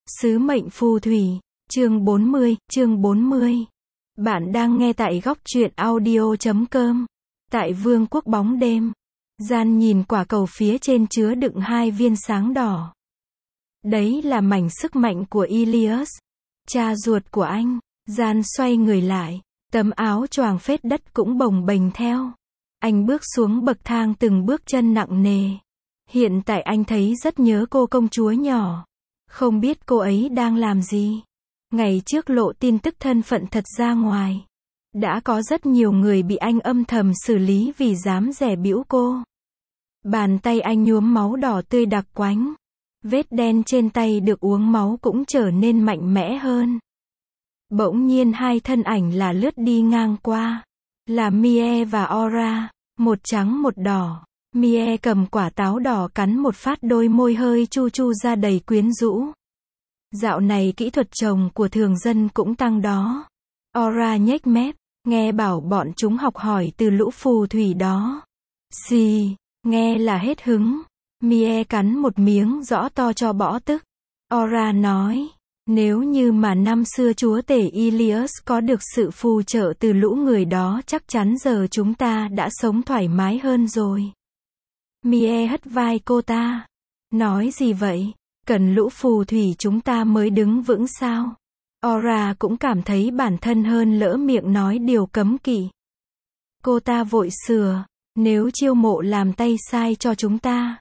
Sứ mệnh phù thủy, chương 40. Bạn đang nghe tại góc truyện audio.com. Tại vương quốc bóng đêm, Gian nhìn quả cầu phía trên chứa đựng 2 viên sáng đỏ. Đấy là mảnh sức mạnh của Ilias, cha ruột của anh. Gian xoay người lại, tấm áo choàng phết đất cũng bồng bềnh theo. Anh bước xuống bậc thang từng bước chân nặng nề. Hiện tại anh thấy rất nhớ cô công chúa nhỏ. Không biết cô ấy đang làm gì. Ngày trước lộ tin tức thân phận thật ra ngoài. Đã có rất nhiều người bị anh âm thầm xử lý vì dám dè bĩu cô. Bàn tay anh nhuốm máu đỏ tươi đặc quánh. Vết đen trên tay được uống máu cũng trở nên mạnh mẽ hơn. Bỗng nhiên 2 thân ảnh là lướt đi ngang qua. Là Mie và Aura, một trắng một đỏ. Mie cầm quả táo đỏ cắn một phát, đôi môi hơi chu chu ra đầy quyến rũ. Dạo này kỹ thuật trồng của thường dân cũng tăng đó. Aura nhếch mép, nghe bảo bọn chúng học hỏi từ lũ phù thủy đó. Xì, nghe là hết hứng. Mie cắn một miếng rõ to cho bỏ tức. Aura nói, nếu như mà năm xưa chúa tể Ilias có được sự phù trợ từ lũ người đó, chắc chắn giờ chúng ta đã sống thoải mái hơn rồi. Mie hất vai cô ta. Nói gì vậy? Cần lũ phù thủy chúng ta mới đứng vững sao? Aura cũng cảm thấy bản thân hơn lỡ miệng nói điều cấm kỵ. Cô ta vội sửa, nếu chiêu mộ làm tay sai cho chúng ta.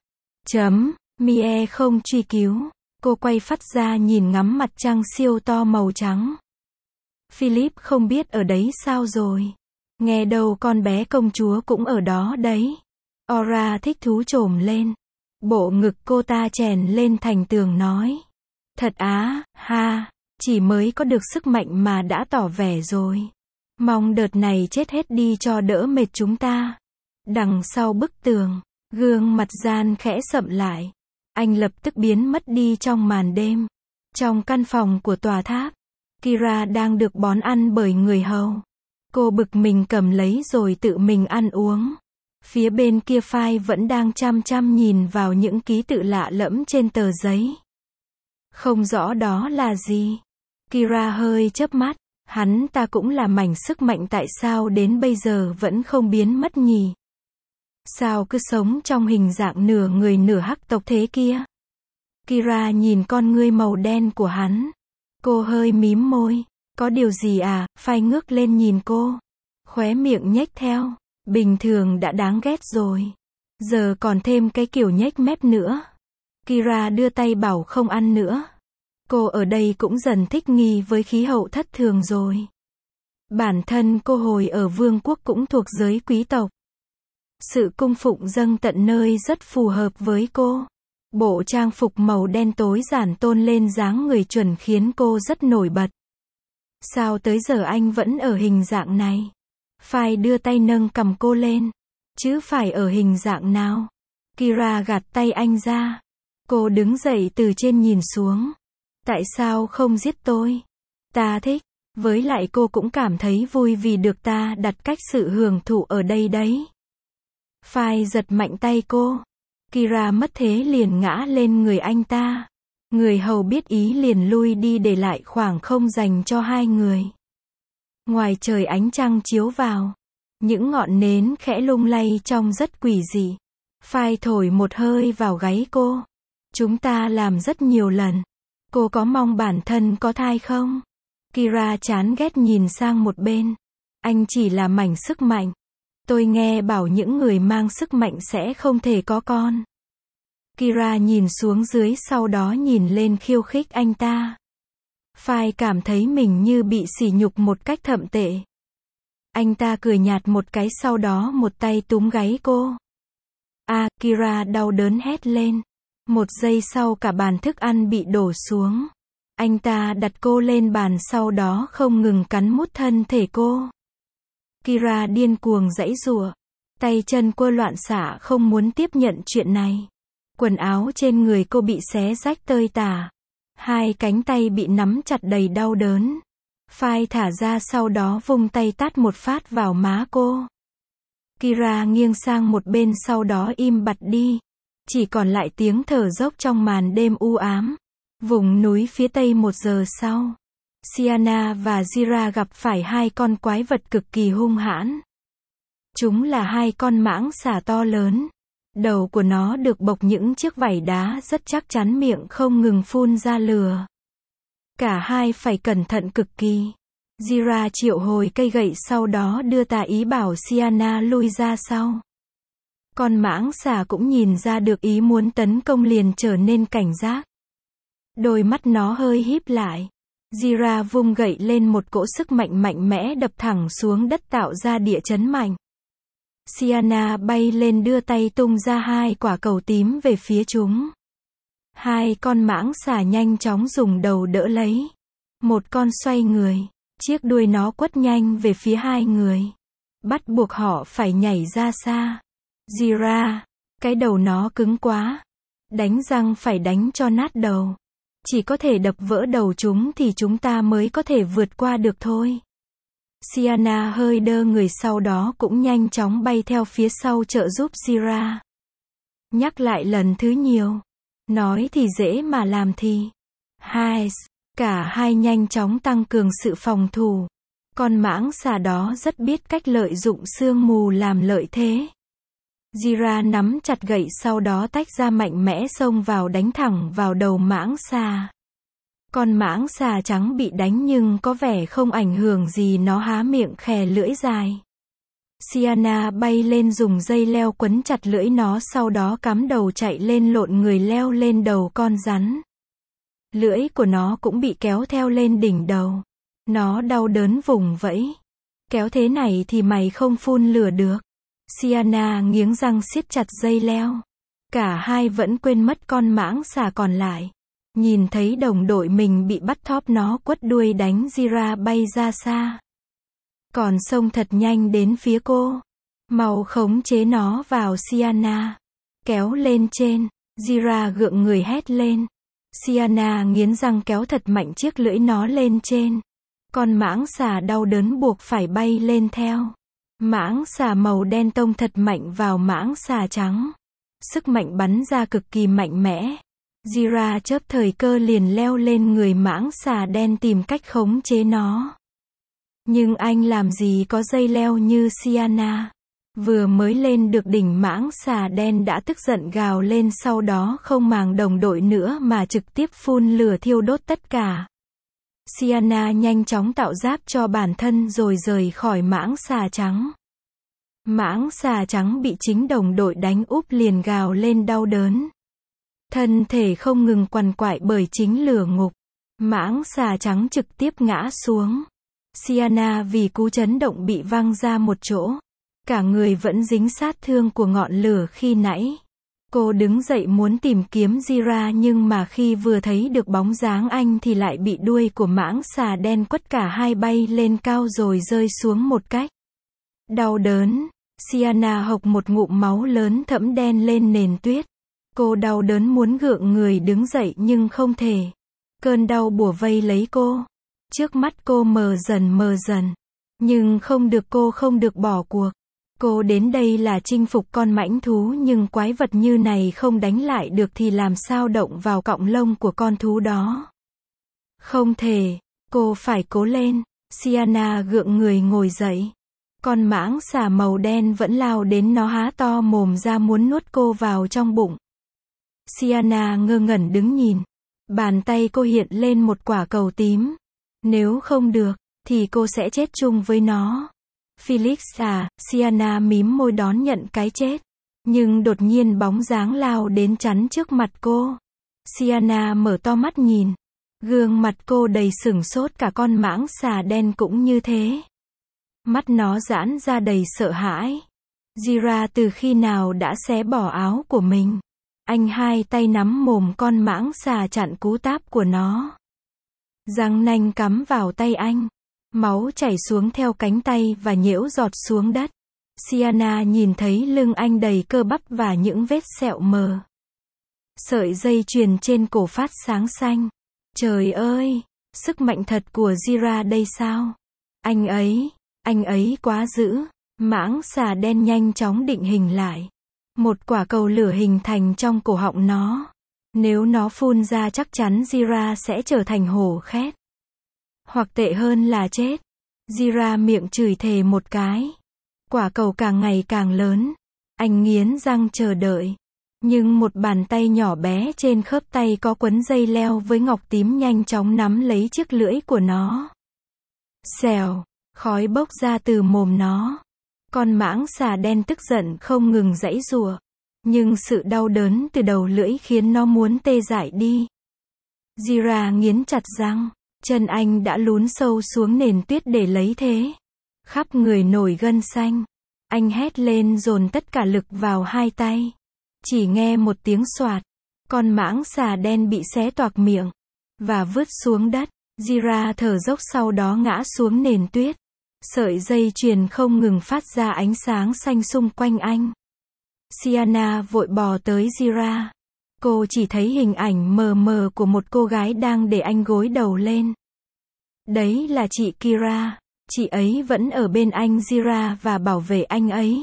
Mie không truy cứu. Cô quay phát ra nhìn ngắm mặt trăng siêu to màu trắng. Philip không biết ở đấy sao rồi. Nghe đâu con bé công chúa cũng ở đó đấy. Aura thích thú trồm lên. Bộ ngực cô ta chèn lên thành tường nói. Thật á, ha, chỉ mới có được sức mạnh mà đã tỏ vẻ rồi. Mong đợt này chết hết đi cho đỡ mệt chúng ta. Đằng sau bức tường, gương mặt Gian khẽ sậm lại. Anh lập tức biến mất đi trong màn đêm. Trong căn phòng của tòa tháp, Kira đang được bón ăn bởi người hầu. Cô bực mình cầm lấy rồi tự mình ăn uống. Phía bên kia Phai vẫn đang chăm chăm nhìn vào những ký tự lạ lẫm trên tờ giấy. Không rõ đó là gì. Kira hơi chớp mắt. Hắn ta cũng là mảnh sức mạnh, tại sao đến bây giờ vẫn không biến mất nhỉ? Sao cứ sống trong hình dạng nửa người nửa hắc tộc thế kia? Kira nhìn con ngươi màu đen của hắn. Cô hơi mím môi. Có điều gì à? Phai ngước lên nhìn cô. Khóe miệng nhếch theo. Bình thường đã đáng ghét rồi. Giờ còn thêm cái kiểu nhếch mép nữa. Kira đưa tay bảo không ăn nữa. Cô ở đây cũng dần thích nghi với khí hậu thất thường rồi. Bản thân cô hồi ở vương quốc cũng thuộc giới quý tộc. Sự cung phụng dâng tận nơi rất phù hợp với cô. Bộ trang phục màu đen tối giản tôn lên dáng người chuẩn khiến cô rất nổi bật. Sao tới giờ anh vẫn ở hình dạng này? Phai đưa tay nâng cầm cô lên. Chứ phải ở hình dạng nào? Kira gạt tay anh ra. Cô đứng dậy từ trên nhìn xuống. Tại sao không giết tôi? Ta thích. Với lại cô cũng cảm thấy vui vì được ta đặt cách sự hưởng thụ ở đây đấy. Phai giật mạnh tay cô. Kira mất thế liền ngã lên người anh ta. Người hầu biết ý liền lui đi để lại khoảng không dành cho 2 người. Ngoài trời ánh trăng chiếu vào. Những ngọn nến khẽ lung lay trông rất quỷ dị. Phai thổi một hơi vào gáy cô. Chúng ta làm rất nhiều lần. Cô có mong bản thân có thai không? Kira chán ghét nhìn sang một bên. Anh chỉ là mảnh sức mạnh. Tôi nghe bảo những người mang sức mạnh sẽ không thể có con. Kira nhìn xuống dưới, sau đó nhìn lên khiêu khích anh ta. Phai cảm thấy mình như bị sỉ nhục một cách thậm tệ. Anh ta cười nhạt một cái, sau đó một tay túm gáy cô. Kira đau đớn hét lên. Một giây sau cả bàn thức ăn bị đổ xuống. Anh ta đặt cô lên bàn, sau đó không ngừng cắn mút thân thể cô. Kira điên cuồng giãy giụa. Tay chân cô loạn xạ không muốn tiếp nhận chuyện này. Quần áo trên người cô bị xé rách tơi tả. 2 cánh tay bị nắm chặt đầy đau đớn. Phai thả ra, sau đó vung tay tát một phát vào má cô. Kira nghiêng sang một bên, sau đó im bặt đi. Chỉ còn lại tiếng thở dốc trong màn đêm u ám. Vùng núi phía tây 1 giờ sau, Sienna và Jira gặp phải hai con quái vật cực kỳ hung hãn. Chúng là hai con mãng xà to lớn. Đầu của nó được bọc những chiếc vảy đá rất chắc chắn, miệng không ngừng phun ra lửa. Cả hai phải cẩn thận cực kỳ. Jira triệu hồi cây gậy, sau đó đưa tà ý bảo Sienna lui ra sau. Con mãng xà cũng nhìn ra được ý muốn tấn công, liền trở nên cảnh giác. Đôi mắt nó hơi híp lại. Jira vung gậy lên, một cỗ sức mạnh mạnh mẽ đập thẳng xuống đất tạo ra địa chấn mạnh. Sienna bay lên đưa tay tung ra hai quả cầu tím về phía chúng. Hai con mãng xà nhanh chóng dùng đầu đỡ lấy. Một con xoay người, chiếc đuôi nó quất nhanh về phía hai người, bắt buộc họ phải nhảy ra xa. Jira, cái đầu nó cứng quá. Đánh răng phải đánh cho nát đầu. Chỉ có thể đập vỡ đầu chúng thì chúng ta mới có thể vượt qua được thôi. Sienna hơi đơ người, sau đó cũng nhanh chóng bay theo phía sau trợ giúp Jira. Nhắc lại lần thứ nhiều. Nói thì dễ mà làm thì. Cả hai nhanh chóng tăng cường sự phòng thủ. Con mãng xà đó rất biết cách lợi dụng sương mù làm lợi thế. Jira nắm chặt gậy, sau đó tách ra mạnh mẽ xông vào đánh thẳng vào đầu mãng xà. Con mãng xà trắng bị đánh nhưng có vẻ không ảnh hưởng gì, nó há miệng khè lưỡi dài. Sienna bay lên dùng dây leo quấn chặt lưỡi nó, sau đó cắm đầu chạy lên, lộn người leo lên đầu con rắn. Lưỡi của nó cũng bị kéo theo lên đỉnh đầu. Nó đau đớn vùng vẫy. Kéo thế này thì mày không phun lửa được. Sienna nghiến răng siết chặt dây leo. Cả hai vẫn quên mất con mãng xà còn lại. Nhìn thấy đồng đội mình bị bắt thóp, nó quất đuôi đánh Jira bay ra xa. Còn xông thật nhanh đến phía cô. Mau khống chế nó vào. Sienna kéo lên trên. Jira gượng người hét lên. Sienna nghiến răng kéo thật mạnh chiếc lưỡi nó lên trên. Con mãng xà đau đớn buộc phải bay lên theo. Mãng xà màu đen tông thật mạnh vào mãng xà trắng. Sức mạnh bắn ra cực kỳ mạnh mẽ. Jira chớp thời cơ liền leo lên người mãng xà đen tìm cách khống chế nó. Nhưng anh làm gì có dây leo như Sienna. Vừa mới lên được đỉnh, mãng xà đen đã tức giận gào lên, sau đó không màng đồng đội nữa mà trực tiếp phun lửa thiêu đốt tất cả. Sienna nhanh chóng tạo giáp cho bản thân rồi rời khỏi mãng xà trắng. Mãng xà trắng bị chính đồng đội đánh úp liền gào lên đau đớn. Thân thể không ngừng quằn quại bởi chính lửa ngục. Mãng xà trắng trực tiếp ngã xuống. Sienna vì cú chấn động bị văng ra một chỗ. Cả người vẫn dính sát thương của ngọn lửa khi nãy. Cô đứng dậy muốn tìm kiếm Jira, nhưng mà khi vừa thấy được bóng dáng anh thì lại bị đuôi của mãng xà đen quất cả hai bay lên cao rồi rơi xuống một cách đau đớn. Sienna hộc một ngụm máu lớn thẫm đen lên nền tuyết. Cô đau đớn muốn gượng người đứng dậy nhưng không thể. Cơn đau bủa vây lấy cô. Trước mắt cô mờ dần. Nhưng cô không được bỏ cuộc. Cô đến đây là chinh phục con mãnh thú, nhưng quái vật như này không đánh lại được thì làm sao động vào cọng lông của con thú đó. Không thể. Cô phải cố lên. Sienna gượng người ngồi dậy. Con mãng xà màu đen vẫn lao đến, nó há to mồm ra muốn nuốt cô vào trong bụng. Sienna ngơ ngẩn đứng nhìn. Bàn tay cô hiện lên một quả cầu tím. Nếu không được, thì cô sẽ chết chung với nó. Felix à, Sienna mím môi đón nhận cái chết. Nhưng đột nhiên bóng dáng lao đến chắn trước mặt cô. Sienna mở to mắt nhìn. Gương mặt cô đầy sửng sốt, cả con mãng xà đen cũng như thế. Mắt nó giãn ra đầy sợ hãi. Jira từ khi nào đã xé bỏ áo của mình. Anh hai tay nắm mồm con mãng xà chặn cú táp của nó. Răng nanh cắm vào tay anh. Máu chảy xuống theo cánh tay và nhễu giọt xuống đất. Sienna nhìn thấy lưng anh đầy cơ bắp và những vết sẹo mờ. Sợi dây chuyền trên cổ phát sáng xanh. Trời ơi, sức mạnh thật của Jira đây sao? Anh ấy quá dữ. Mãng xà đen nhanh chóng định hình lại. Một quả cầu lửa hình thành trong cổ họng nó. Nếu nó phun ra chắc chắn Jira sẽ trở thành hổ khét. Hoặc tệ hơn là chết. Jira miệng chửi thề một cái. Quả cầu càng ngày càng lớn. Anh nghiến răng chờ đợi. Nhưng một bàn tay nhỏ bé trên khớp tay có quấn dây leo với ngọc tím nhanh chóng nắm lấy chiếc lưỡi của nó. Xèo, khói bốc ra từ mồm nó. Con mãng xà đen tức giận không ngừng giãy giụa. Nhưng sự đau đớn từ đầu lưỡi khiến nó muốn tê dại đi. Jira nghiến chặt răng. Chân anh đã lún sâu xuống nền tuyết để lấy thế. Khắp người nổi gân xanh. Anh hét lên dồn tất cả lực vào hai tay. Chỉ nghe một tiếng xoạt. Con mãng xà đen bị xé toạc miệng. Và vứt xuống đất. Jira thở dốc sau đó ngã xuống nền tuyết. Sợi dây chuyền không ngừng phát ra ánh sáng xanh xung quanh anh. Sienna vội bò tới Jira. Cô chỉ thấy hình ảnh mờ mờ của một cô gái đang để anh gối đầu lên. Đấy là chị Kira. Chị ấy vẫn ở bên anh Jira và bảo vệ anh ấy.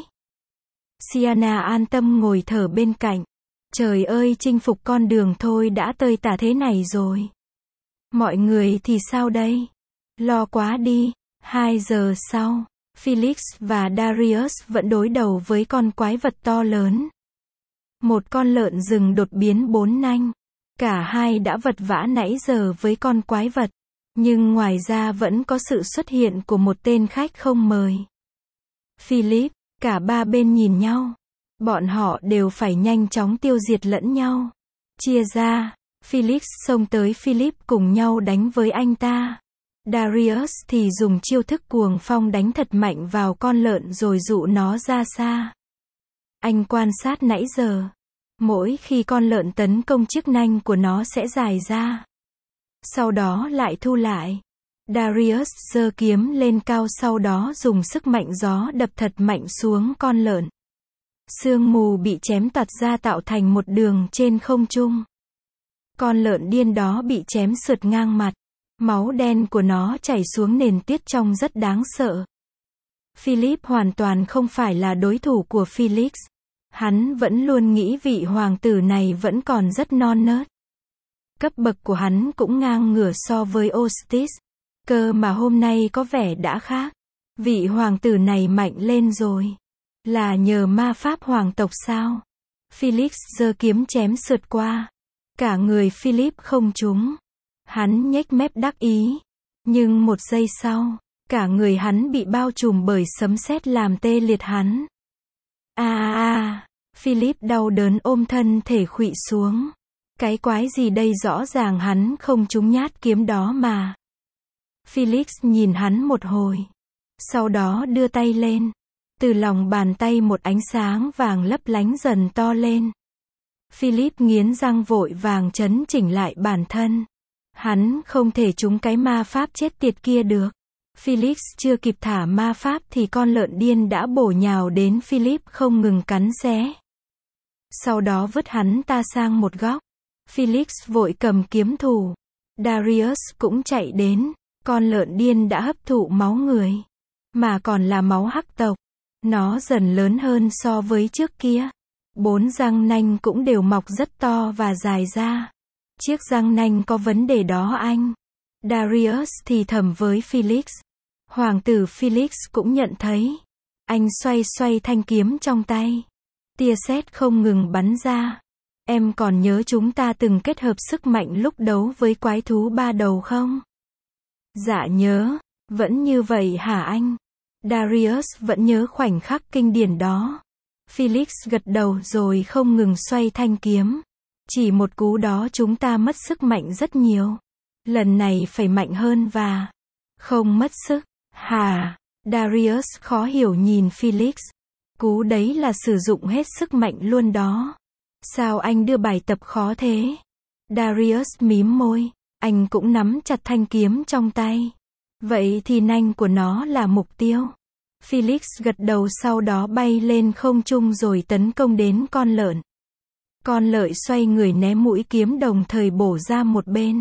Sienna an tâm ngồi thở bên cạnh. Trời ơi, chinh phục con đường thôi đã tơi tả thế này rồi. Mọi người thì sao đây? Lo quá đi. 2 giờ sau, Felix và Darius vẫn đối đầu với con quái vật to lớn. Một con lợn rừng đột biến 4 nanh. Cả hai đã vật vã nãy giờ với con quái vật. Nhưng ngoài ra vẫn có sự xuất hiện của một tên khách không mời. Philip, cả ba bên nhìn nhau. Bọn họ đều phải nhanh chóng tiêu diệt lẫn nhau. Chia ra, Felix xông tới Philip cùng nhau đánh với anh ta. Darius thì dùng chiêu thức cuồng phong đánh thật mạnh vào con lợn rồi dụ nó ra xa. Anh quan sát nãy giờ. Mỗi khi con lợn tấn công chiếc nanh của nó sẽ dài ra. Sau đó lại thu lại. Darius giơ kiếm lên cao sau đó dùng sức mạnh gió đập thật mạnh xuống con lợn. Sương mù bị chém toạc ra tạo thành một đường trên không trung. Con lợn điên đó bị chém sượt ngang mặt. Máu đen của nó chảy xuống nền tuyết trông rất đáng sợ. Philip hoàn toàn không phải là đối thủ của Felix. Hắn vẫn luôn nghĩ vị hoàng tử này vẫn còn rất non nớt. Cấp bậc của hắn cũng ngang ngửa so với Ostis. Cơ mà hôm nay có vẻ đã khác. Vị hoàng tử này mạnh lên rồi. Là nhờ ma pháp hoàng tộc sao? Felix giơ kiếm chém sượt qua. Cả người Philip không trúng. Hắn nhếch mép đắc ý. Nhưng một giây sau, cả người hắn bị bao trùm bởi sấm sét làm tê liệt hắn. Philip đau đớn ôm thân thể khuỵu xuống. Cái quái gì đây, rõ ràng hắn không trúng nhát kiếm đó mà. Felix nhìn hắn một hồi. Sau đó đưa tay lên. Từ lòng bàn tay một ánh sáng vàng lấp lánh dần to lên. Philip nghiến răng vội vàng chấn chỉnh lại bản thân. Hắn không thể trúng cái ma pháp chết tiệt kia được. Felix chưa kịp thả ma pháp thì con lợn điên đã bổ nhào đến Philip không ngừng cắn xé. Sau đó vứt hắn ta sang một góc. Felix vội cầm kiếm thủ. Darius cũng chạy đến. Con lợn điên đã hấp thụ máu người. Mà còn là máu hắc tộc. Nó dần lớn hơn so với trước kia. 4 răng nanh cũng đều mọc rất to và dài ra. Chiếc răng nanh có vấn đề đó anh. Darius thì thầm với Felix. Hoàng tử Felix cũng nhận thấy. Anh xoay xoay thanh kiếm trong tay. Tia sét không ngừng bắn ra. Em còn nhớ chúng ta từng kết hợp sức mạnh lúc đấu với quái thú 3 đầu không? Dạ nhớ. Vẫn như vậy hả anh? Darius vẫn nhớ khoảnh khắc kinh điển đó. Felix gật đầu rồi không ngừng xoay thanh kiếm. Chỉ một cú đó chúng ta mất sức mạnh rất nhiều. Lần này phải mạnh hơn và không mất sức. Hả? Darius khó hiểu nhìn Felix. Cú đấy là sử dụng hết sức mạnh luôn đó. Sao anh đưa bài tập khó thế? Darius mím môi. Anh cũng nắm chặt thanh kiếm trong tay. Vậy thì nanh của nó là mục tiêu. Felix gật đầu sau đó bay lên không trung rồi tấn công đến con lợn. Con lợn xoay người né mũi kiếm đồng thời bổ ra một bên.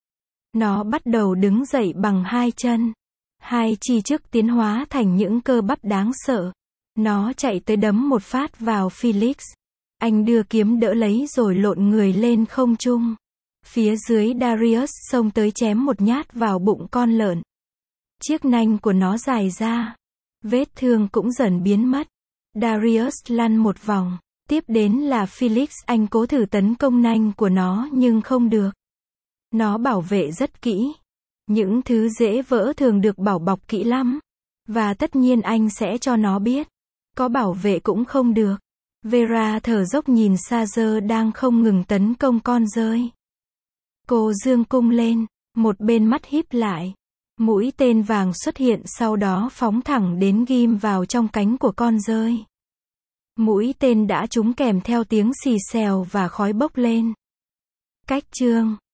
Nó bắt đầu đứng dậy bằng 2 chân. 2 chi trước tiến hóa thành những cơ bắp đáng sợ. Nó chạy tới đấm một phát vào Felix. Anh đưa kiếm đỡ lấy rồi lộn người lên không trung. Phía dưới Darius xông tới chém một nhát vào bụng con lợn. Chiếc nanh của nó dài ra. Vết thương cũng dần biến mất. Darius lăn một vòng. Tiếp đến là Felix, anh cố thử tấn công nanh của nó nhưng không được. Nó bảo vệ rất kỹ. Những thứ dễ vỡ thường được bảo bọc kỹ lắm. Và tất nhiên anh sẽ cho nó biết. Có bảo vệ cũng không được. Vera thở dốc nhìn Sager đang không ngừng tấn công con dơi. Cô giương cung lên, một bên mắt híp lại. Mũi tên vàng xuất hiện sau đó phóng thẳng đến ghim vào trong cánh của con dơi. Mũi tên đã trúng kèm theo tiếng xì xèo và khói bốc lên. Cách chương